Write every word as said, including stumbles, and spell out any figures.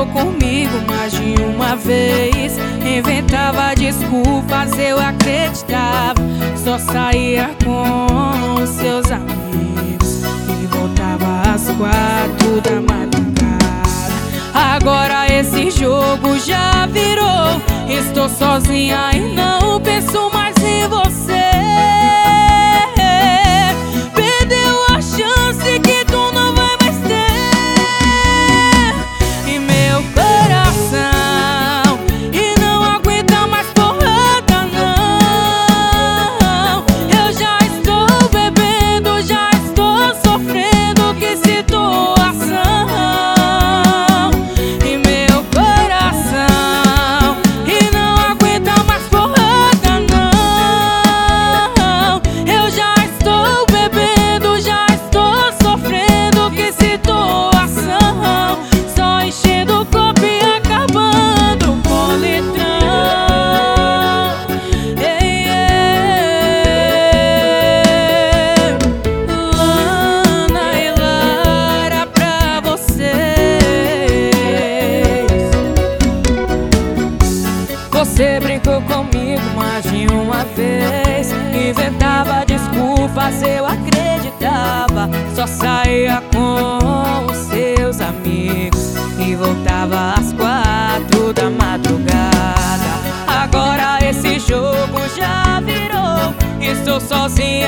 comigo mais de uma vez. Inventava desculpas, eu acreditava. Só saía com seus amigos e voltava às quatro da madrugada. Agora esse jogo já virou. Estou sozinha e não penso mais em você. Perdeu a chance que tu não vai mais ter em meu coração. E não aguenta mais porrada não. Eu já estou bebendo, já estou sofrendo. Que situação em meu coração. E não aguenta mais porrada não. Eu já estou bebendo, já estou sofrendo. Que situação. Só enchendo o copo e acabando com o litrão. Ei, ei. Lana e Lara pra vocês. Você brincou comigo mais de uma vez. Inventava desculpas, eu acreditava. Só saía com os seus amigos e voltava às quatro da madrugada. Agora esse jogo já virou. Estou sozinho